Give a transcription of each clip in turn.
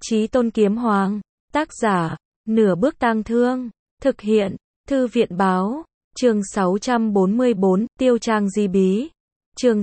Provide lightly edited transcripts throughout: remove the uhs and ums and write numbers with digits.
Chí Tôn Kiếm Hoàng. Tác giả, Nửa Bước Tang Thương. Thực hiện, Thư viện báo. Chương 644, Tiêu Trang di bí. Chương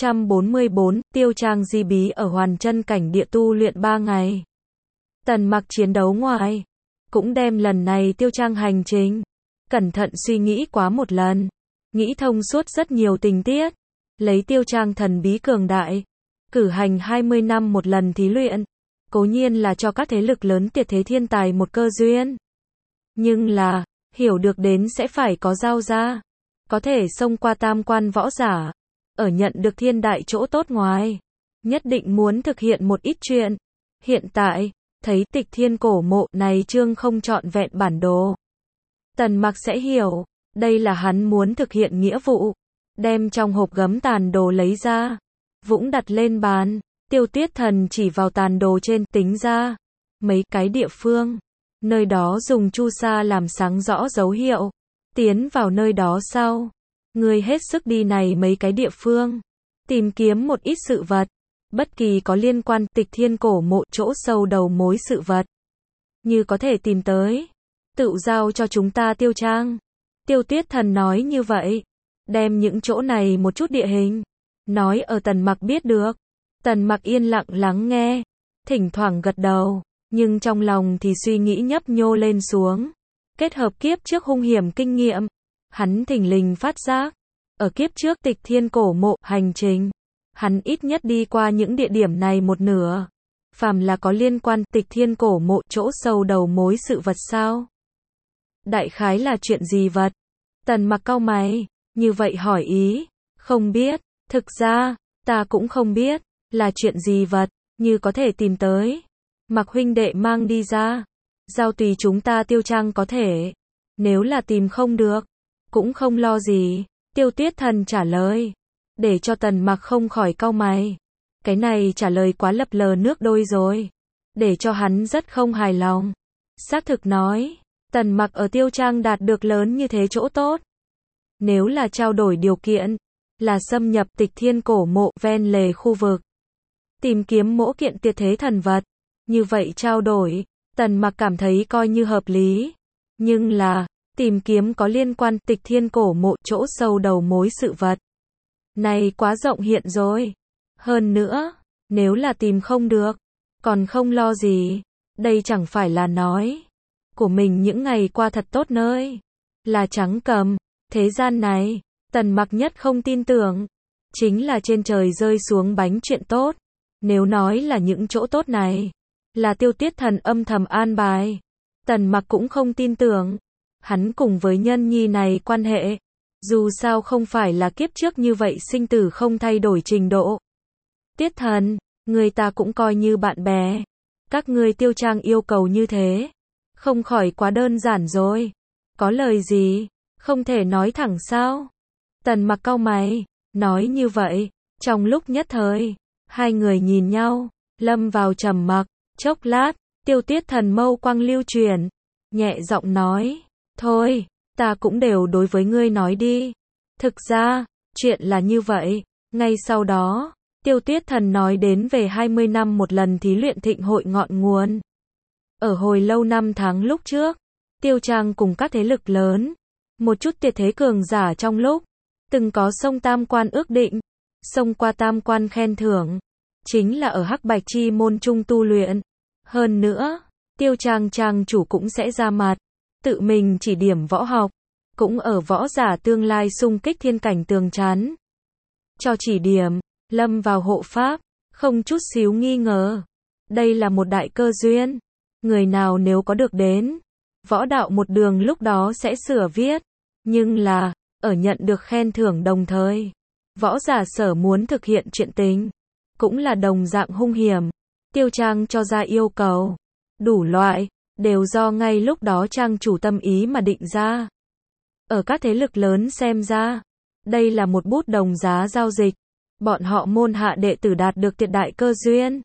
644, Tiêu Trang di bí. Ở Hoàn Chân cảnh địa tu luyện 3 ngày. Tần Mặc chiến đấu ngoài, cũng đem lần này Tiêu Trang hành trình cẩn thận suy nghĩ quá một lần, nghĩ thông suốt rất nhiều tình tiết, lấy Tiêu Trang thần bí cường đại, cử hành 20 năm một lần thí luyện, cố nhiên là cho các thế lực lớn tuyệt thế thiên tài một cơ duyên. Nhưng là, hiểu được đến sẽ phải có giao ra, có thể xông qua tam quan võ giả, ở nhận được thiên đại chỗ tốt ngoài, nhất định muốn thực hiện một ít chuyện. Hiện tại, thấy Tịch Thiên cổ mộ này chương không trọn vẹn bản đồ, Tần Mặc sẽ hiểu, đây là hắn muốn thực hiện nghĩa vụ, đem trong hộp gấm tàn đồ lấy ra, vũng đặt lên bàn. Tiêu Tuyết Thần chỉ vào tàn đồ trên, tính ra mấy cái địa phương, nơi đó dùng chu sa làm sáng rõ dấu hiệu, tiến vào nơi đó sau, ngươi hết sức đi này mấy cái địa phương, tìm kiếm một ít sự vật, bất kỳ có liên quan Tịch Thiên cổ mộ chỗ sâu đầu mối sự vật, như có thể tìm tới, tự giao cho chúng ta Tiêu Trang. Tiêu Tuyết Thần nói như vậy, đem những chỗ này một chút địa hình, nói ở Tần Mặc biết được. Tần Mặc yên lặng lắng nghe, thỉnh thoảng gật đầu, nhưng trong lòng thì suy nghĩ nhấp nhô lên xuống. Kết hợp kiếp trước hung hiểm kinh nghiệm, hắn thình lình phát giác, ở kiếp trước Tịch Thiên cổ mộ hành trình, hắn ít nhất đi qua những địa điểm này một nửa. Phàm là có liên quan Tịch Thiên cổ mộ chỗ sâu đầu mối sự vật sao? Đại khái là chuyện gì vật? Tần Mặc cau mày, như vậy hỏi ý, không biết, thực ra, ta cũng không biết, là chuyện gì vật, như có thể tìm tới. Mặc huynh đệ mang đi ra, giao tùy chúng ta Tiêu Trang có thể, nếu là tìm không được, cũng không lo gì. Tiêu Tuyết Thần trả lời, để cho Tần Mặc không khỏi cau mày. Cái này trả lời quá lập lờ nước đôi rồi, để cho hắn rất không hài lòng. Xác thực nói, Tần Mặc ở Tiêu Trang đạt được lớn như thế chỗ tốt. Nếu là trao đổi điều kiện, là xâm nhập Tịch Thiên cổ mộ ven lề khu vực, tìm kiếm mỗi kiện tuyệt thế thần vật, như vậy trao đổi, Tần Mặc cảm thấy coi như hợp lý. Nhưng là, tìm kiếm có liên quan Tịch Thiên cổ mộ chỗ sâu đầu mối sự vật, này quá rộng hiện rồi. Hơn nữa, nếu là tìm không được, còn không lo gì, đây chẳng phải là nói của mình những ngày qua thật tốt nơi, là trắng cầm. Thế gian này, Tần Mặc nhất không tin tưởng, chính là trên trời rơi xuống bánh chuyện tốt. Nếu nói là những chỗ tốt này, là Tiêu Tuyết Thần âm thầm an bài, Tần Mặc cũng không tin tưởng. Hắn cùng với nhân nhi này quan hệ, dù sao không phải là kiếp trước như vậy sinh tử không thay đổi trình độ. Tuyết Thần, người ta cũng coi như bạn bè. Các ngươi Tiêu Trang yêu cầu như thế, không khỏi quá đơn giản rồi. Có lời gì, không thể nói thẳng sao? Tần Mặc cau mày, nói như vậy, trong lúc nhất thời, hai người nhìn nhau, lâm vào trầm mặc. Chốc lát, Tiêu Tuyết Thần mâu quang lưu chuyển, nhẹ giọng nói, thôi, ta cũng đều đối với ngươi nói đi. Thực ra, chuyện là như vậy. Ngay sau đó, Tiêu Tuyết Thần nói đến về 20 năm một lần thí luyện thịnh hội ngọn nguồn. Ở hồi lâu năm tháng lúc trước, Tiêu Trang cùng các thế lực lớn, một chút tuyệt thế cường giả trong lúc từng có xông tam quan ước định, xông qua tam quan khen thưởng, chính là ở Hắc Bạch Chi môn trung tu luyện. Hơn nữa, Tiêu Trang trang chủ cũng sẽ ra mặt, tự mình chỉ điểm võ học, cũng ở võ giả tương lai xung kích thiên cảnh tường chắn, cho chỉ điểm, lâm vào hộ pháp, không chút xíu nghi ngờ. Đây là một đại cơ duyên, người nào nếu có được đến, võ đạo một đường lúc đó sẽ sửa viết. Nhưng là, ở nhận được khen thưởng đồng thời, võ giả sở muốn thực hiện chuyện tình, cũng là đồng dạng hung hiểm. Tiêu Trang cho ra yêu cầu, đủ loại, đều do ngay lúc đó trang chủ tâm ý mà định ra. Ở các thế lực lớn xem ra, đây là một bút đồng giá giao dịch. Bọn họ môn hạ đệ tử đạt được tuyệt đại cơ duyên,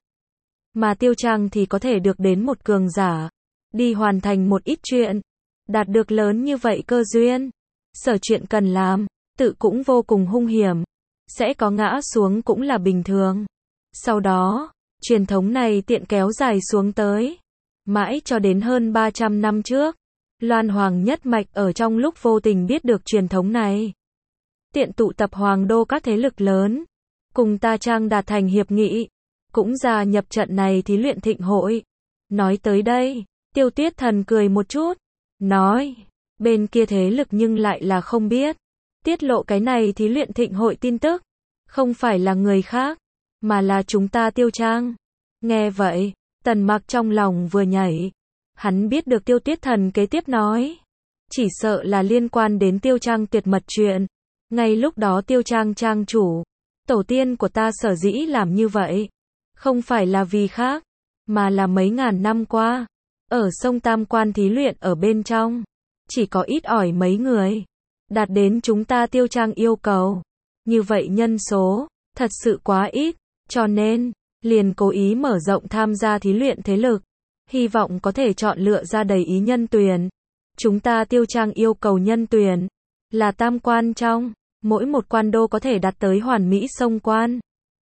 mà Tiêu Trang thì có thể được đến một cường giả, đi hoàn thành một ít chuyện, đạt được lớn như vậy cơ duyên. Sở chuyện cần làm, tự cũng vô cùng hung hiểm, sẽ có ngã xuống cũng là bình thường. Sau đó, Truyền thống này tiện kéo dài xuống tới. Mãi cho đến hơn 300 năm trước, Loan Hoàng nhất mạch ở trong lúc vô tình biết được truyền thống này. Tiện tụ tập hoàng đô các thế lực lớn, cùng Ta Trang đạt thành hiệp nghị, cũng gia nhập trận này thí luyện thịnh hội. Nói tới đây, Tiêu Tuyết Thần cười một chút, nói, bên kia thế lực nhưng lại là không biết. Tiết lộ cái này thí luyện thịnh hội tin tức, không phải là người khác, mà là chúng ta Tiêu Trang. Nghe vậy, Tần Mặc trong lòng vừa nhảy. Hắn biết được Tiêu Tuyết Thần kế tiếp nói, chỉ sợ là liên quan đến Tiêu Trang tuyệt mật chuyện. Ngay lúc đó Tiêu Trang trang chủ, tổ tiên của ta sở dĩ làm như vậy, không phải là vì khác, mà là mấy ngàn năm qua, ở sông Tam Quan thí luyện ở bên trong, chỉ có ít ỏi mấy người đạt đến chúng ta Tiêu Trang yêu cầu. Như vậy nhân số thật sự quá ít, cho nên liền cố ý mở rộng tham gia thí luyện thế lực, hy vọng có thể chọn lựa ra đầy ý nhân tuyển. Chúng ta Tiêu Trang yêu cầu nhân tuyển là tam quan trong, mỗi một quan đô có thể đạt tới hoàn mỹ sông quan.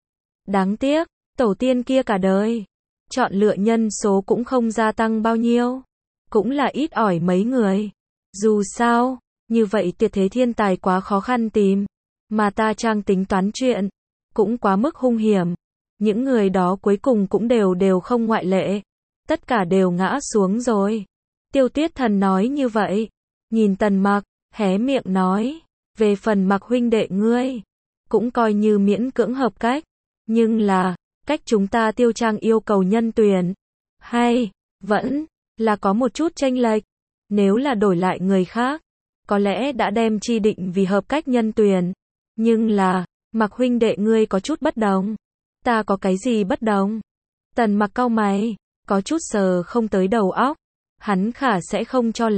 Đáng tiếc, tổ tiên kia cả đời, chọn lựa nhân số cũng không gia tăng bao nhiêu, cũng là ít ỏi mấy người. Dù sao, như vậy tuyệt thế thiên tài quá khó khăn tìm, mà Ta Trang tính toán chuyện, cũng quá mức hung hiểm. Những người đó cuối cùng cũng đều không ngoại lệ, tất cả đều ngã xuống rồi. Tiêu Tuyết Thần nói như vậy, nhìn Tần Mặc, hé miệng nói, về phần Mặc huynh đệ ngươi, cũng coi như miễn cưỡng hợp cách, nhưng là, cách chúng ta Tiêu Trang yêu cầu nhân tuyển, hay, vẫn, là có một chút chênh lệch. Nếu là đổi lại người khác, có lẽ đã đem chi định vì hợp cách nhân tuyển, nhưng là, Mặc huynh đệ ngươi có chút bất đồng. Ta có cái gì bất đồng? Tần Mặc cau mày, có chút sờ không tới đầu óc. Hắn khả sẽ không cho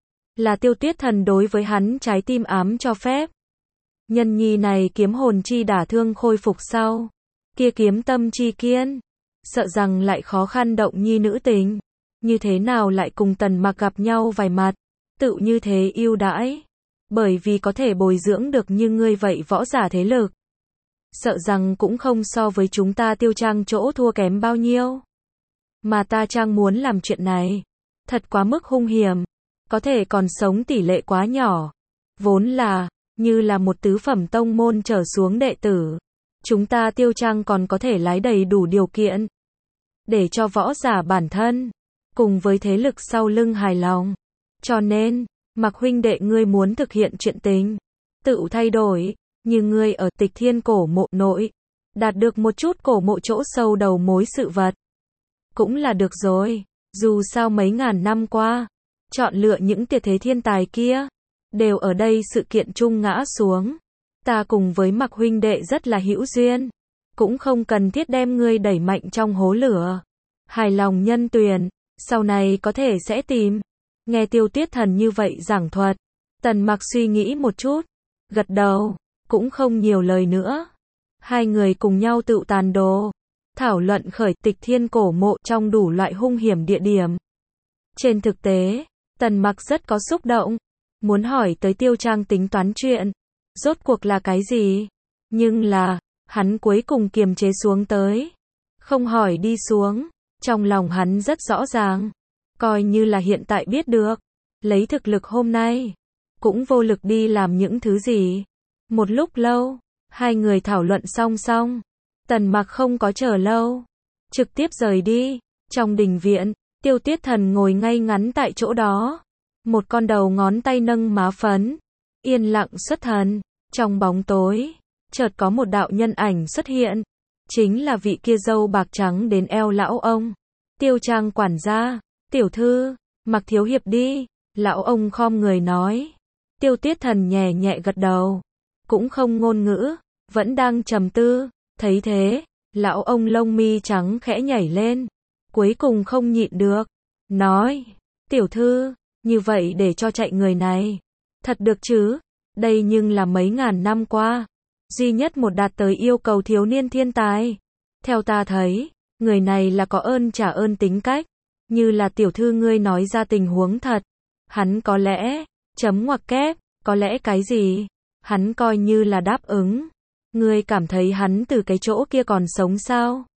là Tiêu Tuyết Thần đối với hắn trái tim ám cho phép. Nhân nhi này kiếm hồn chi đả thương khôi phục sau, kia kiếm tâm chi kiên, sợ rằng lại khó khăn động nhi nữ tình. Như thế nào lại cùng Tần Mặc gặp nhau vài mặt, tự như thế yêu đãi, bởi vì có thể bồi dưỡng được như ngươi vậy võ giả thế lực, sợ rằng cũng không so với chúng ta Tiêu Trang chỗ thua kém bao nhiêu. Mà Ta Trang muốn làm chuyện này, thật quá mức hung hiểm, có thể còn sống tỷ lệ quá nhỏ, vốn là, như là một tứ phẩm tông môn trở xuống đệ tử. Chúng ta Tiêu Trang còn có thể lái đầy đủ điều kiện, để cho võ giả bản thân, cùng với thế lực sau lưng hài lòng. Cho nên, Mặc huynh đệ ngươi muốn thực hiện chuyện tình, tự thay đổi, như ngươi ở Tịch Thiên cổ mộ nội, đạt được một chút cổ mộ chỗ sâu đầu mối sự vật. Cũng là được rồi, dù sao mấy ngàn năm qua, chọn lựa những tuyệt thế thiên tài kia, đều ở đây sự kiện chung ngã xuống. Ta cùng với Mặc huynh đệ rất là hữu duyên, cũng không cần thiết đem ngươi đẩy mạnh trong hố lửa. Hài lòng nhân tuyển, sau này có thể sẽ tìm. Nghe Tiêu Tuyết Thần như vậy giảng thuật, Tần Mặc suy nghĩ một chút, gật đầu, cũng không nhiều lời nữa. Hai người cùng nhau tựu tàn đồ, thảo luận khởi Tịch Thiên cổ mộ trong đủ loại hung hiểm địa điểm. Trên thực tế, Tần Mặc rất có xúc động, muốn hỏi tới Tiêu Trang tính toán chuyện, rốt cuộc là cái gì? Nhưng là, hắn cuối cùng kiềm chế xuống tới, không hỏi đi xuống. Trong lòng hắn rất rõ ràng, coi như là hiện tại biết được, lấy thực lực hôm nay, cũng vô lực đi làm những thứ gì. Một lúc lâu, hai người thảo luận xong, Tần Mặc không có chờ lâu, trực tiếp rời đi. Trong đình viện, Tiêu Tuyết Thần ngồi ngay ngắn tại chỗ đó, một con đầu ngón tay nâng má phấn, yên lặng xuất thần. Trong bóng tối, chợt có một đạo nhân ảnh xuất hiện, chính là vị kia râu bạc trắng đến eo lão ông, Tiêu Trang quản gia. Tiểu thư, Mặc thiếu hiệp đi. Lão ông khom người nói. Tiêu Tuyết Thần nhẹ nhẹ gật đầu, cũng không ngôn ngữ, vẫn đang trầm tư. Thấy thế, lão ông lông mi trắng khẽ nhảy lên, cuối cùng không nhịn được, nói, tiểu thư, như vậy để cho chạy người này, thật được chứ? Đây nhưng là mấy ngàn năm qua, duy nhất một đạt tới yêu cầu thiếu niên thiên tài. Theo ta thấy, người này là có ơn trả ơn tính cách, như là tiểu thư ngươi nói ra tình huống thật, hắn có lẽ, chấm ngoặc kép, có lẽ cái gì, hắn coi như là đáp ứng. Ngươi cảm thấy hắn từ cái chỗ kia còn sống sao?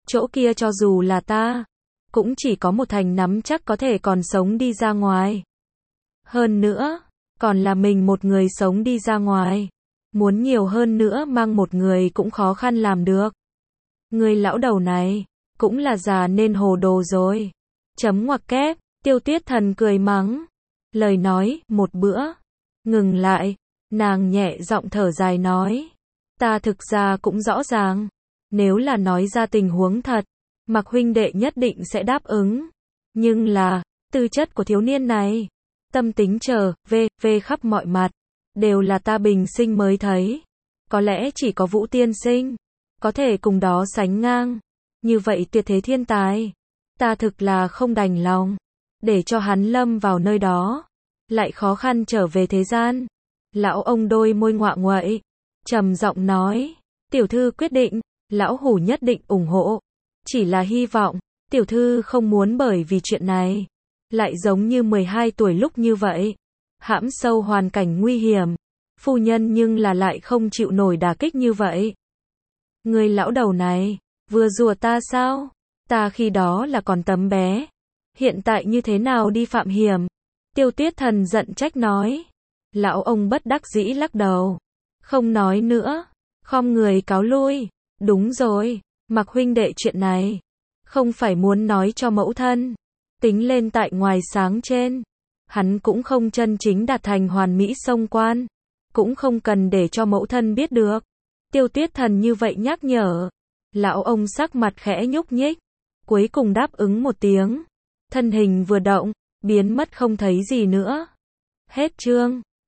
chỗ kia cho dù là ta, cũng chỉ có một thành nắm chắc có thể còn sống đi ra ngoài. Hơn nữa, còn là mình một người sống đi ra ngoài. Muốn nhiều hơn nữa mang một người cũng khó khăn làm được. Người lão đầu này, cũng là già nên hồ đồ rồi. Chấm ngoặc kép, Tiêu Tuyết Thần cười mắng. Lời nói, một bữa. Ngừng lại, nàng nhẹ giọng thở dài nói. Ta thực ra cũng rõ ràng. Nếu là nói ra tình huống thật, Mạc huynh đệ nhất định sẽ đáp ứng. Nhưng là, tư chất của thiếu niên này, tâm tính về khắp mọi mặt, đều là ta bình sinh mới thấy. Có lẽ chỉ có Vũ tiên sinh có thể cùng đó sánh ngang. Như vậy tuyệt thế thiên tài, ta thực là không đành lòng để cho hắn lâm vào nơi đó, lại khó khăn trở về thế gian. Lão ông đôi môi ngoạ nguậy, trầm giọng nói, tiểu thư quyết định, lão hủ nhất định ủng hộ. Chỉ là hy vọng, tiểu thư không muốn bởi vì chuyện này, lại giống như 12 tuổi lúc như vậy, hãm sâu hoàn cảnh nguy hiểm. Phu nhân nhưng là lại không chịu nổi đả kích như vậy. Người lão đầu này, vừa rủa ta sao? Ta khi đó là còn tấm bé. Hiện tại như thế nào đi phạm hiểm? Tiêu Tuyết Thần giận trách nói. Lão ông bất đắc dĩ lắc đầu. Không nói nữa. Khom người cáo lui. Đúng rồi, Mạc huynh đệ chuyện này, không phải muốn nói cho mẫu thân. Tính lên tại ngoài sáng trên, hắn cũng không chân chính đạt thành hoàn mỹ xông quan. Cũng không cần để cho mẫu thân biết được. Tiêu Tuyết Thần như vậy nhắc nhở. Lão ông sắc mặt khẽ nhúc nhích, cuối cùng đáp ứng một tiếng. Thân hình vừa động, biến mất không thấy gì nữa. Hết chương.